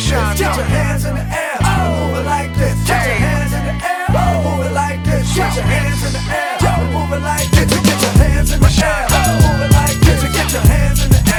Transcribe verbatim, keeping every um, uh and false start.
this. Get your hands in the air, move it like this. Get your hands in the air, move it like this. Get your hands in the air, move it like this. Get your hands in the air, move it like this. Get your hands in the air.